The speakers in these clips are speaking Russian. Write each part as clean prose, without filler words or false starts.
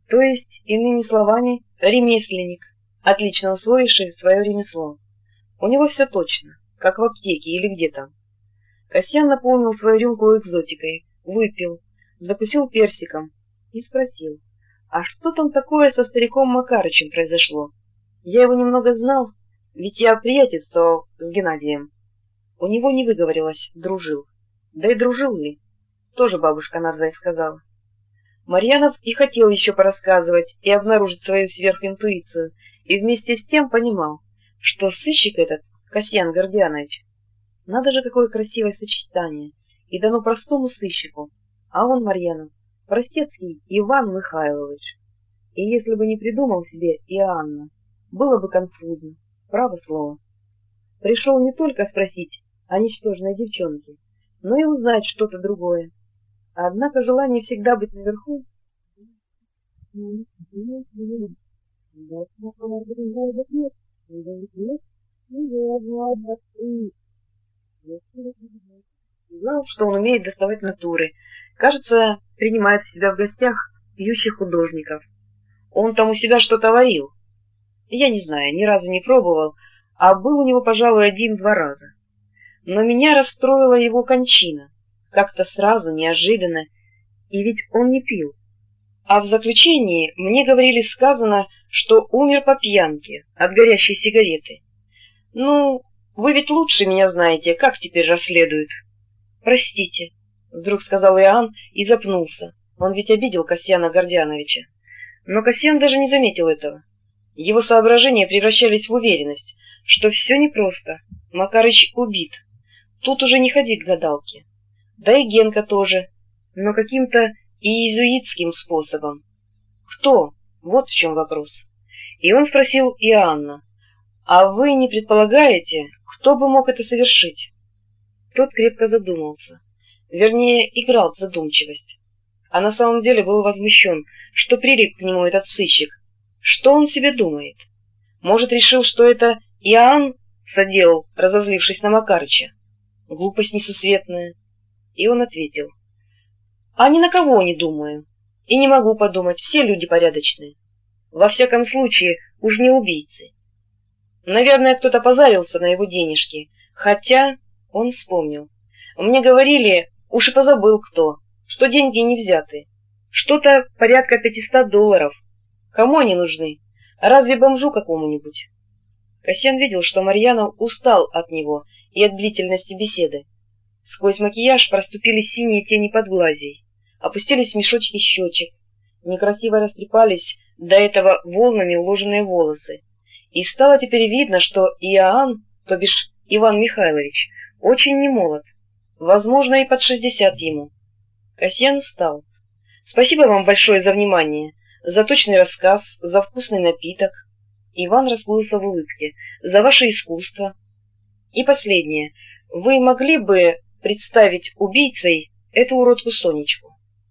То есть, иными словами, ремесленник, отлично усвоивший свое ремесло. У него все точно, как в аптеке или где там. Касьян наполнил свою рюмку экзотикой, выпил, закусил персиком и спросил, а что там такое со стариком Макарычем произошло? Я его немного знал, ведь я приятельствовал с Геннадием. У него не выговорилось «дружил». Да и дружил ли? Тоже бабушка надвое сказала. Марьянов и хотел еще порассказывать и обнаружить свою сверхинтуицию, и вместе с тем понимал, что сыщик этот, Касьян Гордианович, надо же, какое красивое сочетание, и дано простому сыщику, а он, Марьянов, простецкий Иван Михайлович. И если бы не придумал себе Иоанна, было бы конфузно, право слово. Пришел не только спросить о ничтожной девчонке, но и узнать что-то другое. Однако желание всегда быть наверху... Знал, что он умеет доставать натуры. Кажется, принимает у себя в гостях пьющих художников. Он там у себя что-то варил. Я не знаю, ни разу не пробовал, а был у него, пожалуй, 1-2 раза. Но меня расстроила его кончина. Как-то сразу, неожиданно, и ведь он не пил. А в заключении мне говорили сказано, что умер по пьянке от горящей сигареты. Ну, вы ведь лучше меня знаете, как теперь расследуют. Простите, вдруг сказал Иоанн и запнулся. Он ведь обидел Касьяна Гордиановича. Но Касьян даже не заметил этого. Его соображения превращались в уверенность, что все непросто. Макарыч убит. Тут уже не ходи к гадалке. Да и Генка тоже, но каким-то иезуитским способом. Кто? Вот в чем вопрос. И он спросил Иоанна, а вы не предполагаете, кто бы мог это совершить? Тот крепко задумался. Вернее, играл в задумчивость. А на самом деле был возмущен, что прилип к нему этот сыщик. Что он себе думает? Может, решил, что это Иоанн соделал, разозлившись на Макарыча? Глупость несусветная. И он ответил. А ни на кого не думаю. И не могу подумать, все люди порядочные. Во всяком случае, уж не убийцы. Наверное, кто-то позарился на его денежки. Хотя, он вспомнил. Мне говорили, уж и позабыл кто, что деньги не взяты. Что-то порядка $500. Кому они нужны? Разве бомжу какому-нибудь? Касьян видел, что Марьянов устал от него и от длительности беседы. Сквозь макияж проступили синие тени подглазий, опустились мешочки щечек, некрасиво растрепались до этого волнами уложенные волосы. И стало теперь видно, что Иоанн, то бишь Иван Михайлович, очень немолод, возможно, и под 60 ему. Касьян встал. Спасибо вам большое за внимание, за точный рассказ, за вкусный напиток. Иван расплылся в улыбке. За ваше искусство. И последнее. Вы могли бы представить убийцей эту уродку Сонечку?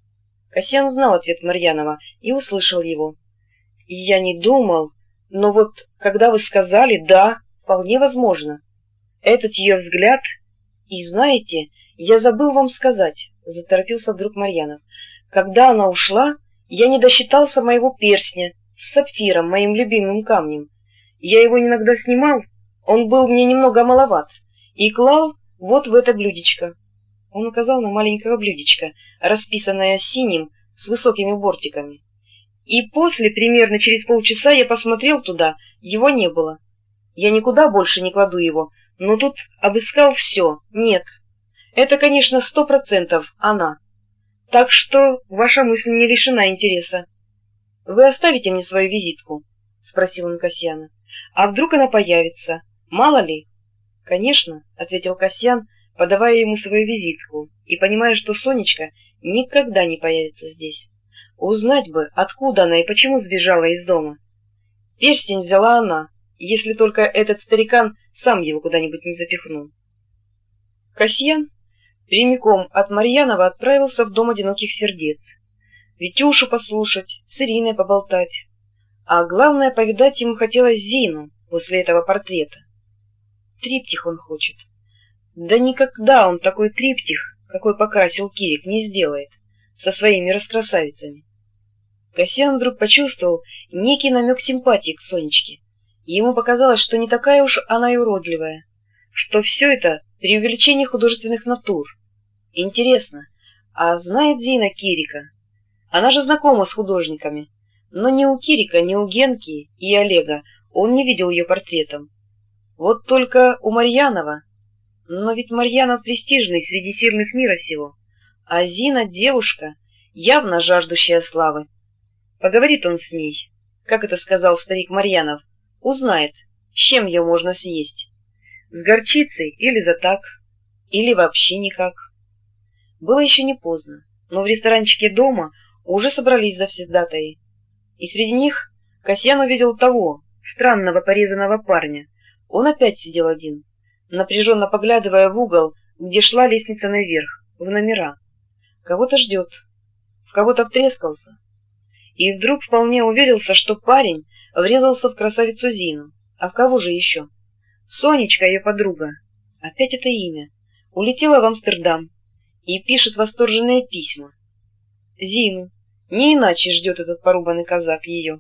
Касьян знал ответ Марьянова и услышал его. И я не думал, но вот когда вы сказали, да, вполне возможно. Этот ее взгляд... И знаете, я забыл вам сказать, заторопился вдруг Марьянов. Когда она ушла, я не досчитался моего перстня с сапфиром, моим любимым камнем. Я его иногда снимал, он был мне немного маловат, и клал вот в это блюдечко. Он указал на маленькое блюдечко, расписанное синим с высокими бортиками. И после, примерно через полчаса, я посмотрел туда, его не было. Я никуда больше не кладу его, но тут обыскал все, нет. Это, конечно, 100% она. Так что ваша мысль не лишена интереса. Вы оставите мне свою визитку? — спросил он Касьяна. — А вдруг она появится? Мало ли? — Конечно, — ответил Касьян, подавая ему свою визитку, и понимая, что Сонечка никогда не появится здесь. Узнать бы, откуда она и почему сбежала из дома. Перстень взяла она, если только этот старикан сам его куда-нибудь не запихнул. Касьян прямиком от Марьянова отправился в дом одиноких сердец. Витюшу послушать, с Ириной поболтать. А главное, повидать ему хотелось Зину после этого портрета. Триптих он хочет. Да никогда он такой триптих, какой покрасил Кирик, не сделает со своими раскрасавицами. Кассиан вдруг почувствовал некий намек симпатии к Сонечке. Ему показалось, что не такая уж она и уродливая, что все это преувеличение художественных натур. Интересно, а знает Зина Кирика? Она же знакома с художниками, но ни у Кирика, ни у Генки и Олега он не видел ее портретом. Вот только у Марьянова, но ведь Марьянов престижный среди сильных мира сего, а Зина девушка, явно жаждущая славы. Поговорит он с ней, как это сказал старик Марьянов, узнает, с чем ее можно съесть. С горчицей или за так, или вообще никак. Было еще не поздно, но в ресторанчике дома уже собрались завсегдатаи. И среди них Касьян увидел того, странного порезанного парня. Он опять сидел один, напряженно поглядывая в угол, где шла лестница наверх, в номера. Кого-то ждет, в кого-то втрескался. И вдруг вполне уверился, что парень врезался в красавицу Зину. А в кого же еще? Сонечка, ее подруга. Опять это имя. Улетела в Амстердам и пишет восторженные письма. Зину. Не иначе ждет этот порубанный казак ее.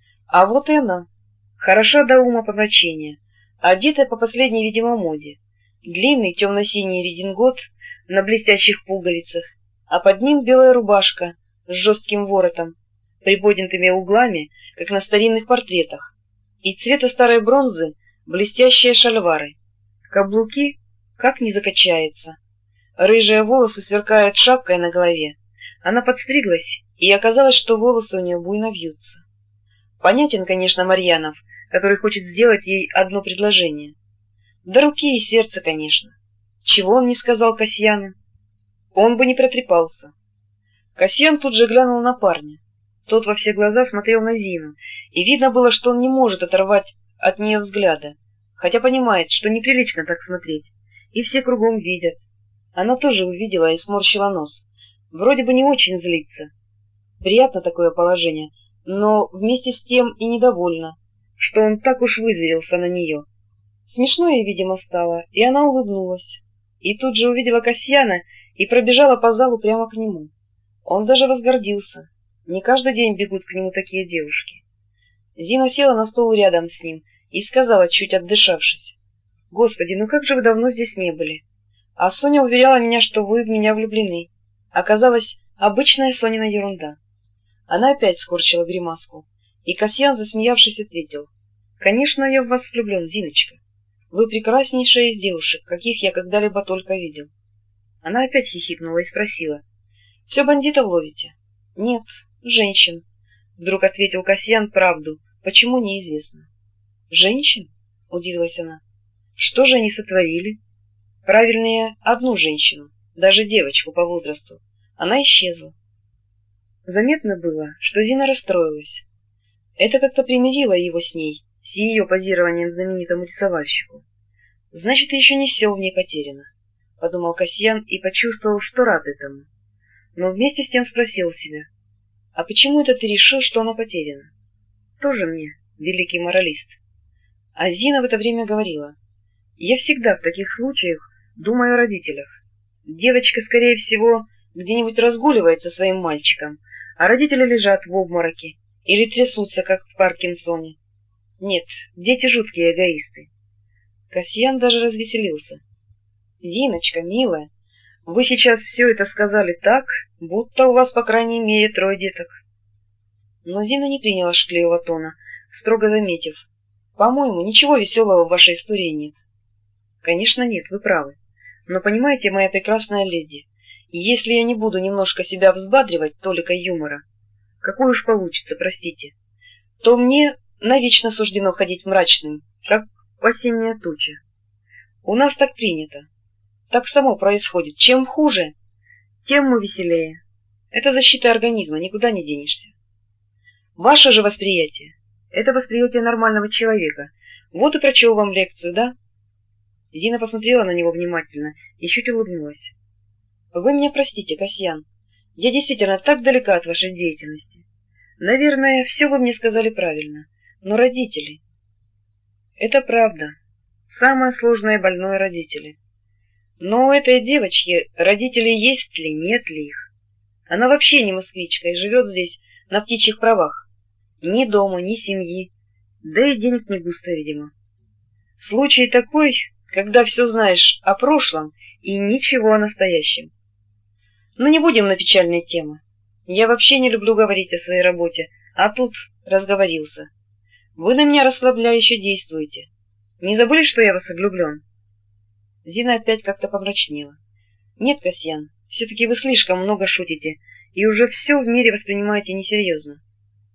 А вот и она. Хороша до ума помрачения, одетая по последней, видимо, моде. Длинный темно-синий редингот на блестящих пуговицах, а под ним белая рубашка с жестким воротом, приподнятыми углами, как на старинных портретах, и цвета старой бронзы блестящие шальвары. Каблуки как не закачается. Рыжие волосы сверкают шапкой на голове. Она подстриглась, и оказалось, что волосы у нее буйно вьются. Понятен, конечно, Марьянов, который хочет сделать ей одно предложение. До руки и сердца, конечно. Чего он не сказал Касьяну? Он бы не протрепался. Касьян тут же глянул на парня. Тот во все глаза смотрел на Зину, и видно было, что он не может оторвать от нее взгляда, хотя понимает, что неприлично так смотреть, и все кругом видят. Она тоже увидела и сморщила нос. Вроде бы не очень злится. Приятно такое положение, но вместе с тем и недовольна, что он так уж вызверился на нее. Смешно ей, видимо, стало, и она улыбнулась. И тут же увидела Касьяна и пробежала по залу прямо к нему. Он даже возгордился. Не каждый день бегут к нему такие девушки. Зина села на стол рядом с ним и сказала, чуть отдышавшись: «Господи, ну как же вы давно здесь не были? А Соня уверяла меня, что вы в меня влюблены. Оказалось, обычная Сонина ерунда». Она опять скорчила гримаску, и Касьян, засмеявшись, ответил: «Конечно, я в вас влюблен, Зиночка. Вы прекраснейшая из девушек, каких я когда-либо только видел». Она опять хихикнула и спросила: «Все бандитов ловите?» «Нет, женщин», — вдруг ответил Касьян правду, почему неизвестно. «Женщин?» — удивилась она. «Что же они сотворили?» «Правильнее, одну женщину, даже девочку по возрасту. Она исчезла». Заметно было, что Зина расстроилась. Это как-то примирило его с ней, с ее позированием знаменитому рисовальщику. «Значит, еще не все в ней потеряно», — подумал Касьян и почувствовал, что рад этому. Но вместе с тем спросил себя: «А почему это ты решил, что она потеряна?» «Тоже мне, великий моралист». А Зина в это время говорила: «Я всегда в таких случаях думаю о родителях. Девочка, скорее всего, где-нибудь разгуливает со своим мальчиком, а родители лежат в обмороке или трясутся, как в Паркинсоне. Нет, дети жуткие эгоисты». Касьян даже развеселился. «Зиночка, милая, вы сейчас все это сказали так, будто у вас, по крайней мере, 3 деток». Но Зина не приняла шутливого тона, строго заметив: «По-моему, ничего веселого в вашей истории нет». «Конечно нет, вы правы. Но понимаете, моя прекрасная леди, если я не буду немножко себя взбадривать толикой юмора, какой уж получится, простите, то мне навечно суждено ходить мрачным, как осенняя туча. У нас так принято. Так само происходит. Чем хуже, тем мы веселее. Это защита организма, никуда не денешься. Ваше же восприятие — это восприятие нормального человека. Вот и прочел вам лекцию, да?» Зина посмотрела на него внимательно и чуть улыбнулась. «Вы меня простите, Касьян. Я действительно так далека от вашей деятельности. Наверное, все вы мне сказали правильно. Но родители...» «Это правда. Самое сложное и больное — родители. Но у этой девочки родители есть ли, нет ли их? Она вообще не москвичка и живет здесь на птичьих правах. Ни дома, ни семьи, да и денег не густо, видимо. Случай такой, когда все знаешь о прошлом и ничего о настоящем. Но не будем на печальные темы. Я вообще не люблю говорить о своей работе, а тут разговорился. Вы на меня расслабляюще действуете. Не забыли, что я вас влюблен? Зина опять как-то помрачнела. Нет, Касьян, все-таки вы слишком много шутите и уже все в мире воспринимаете несерьезно.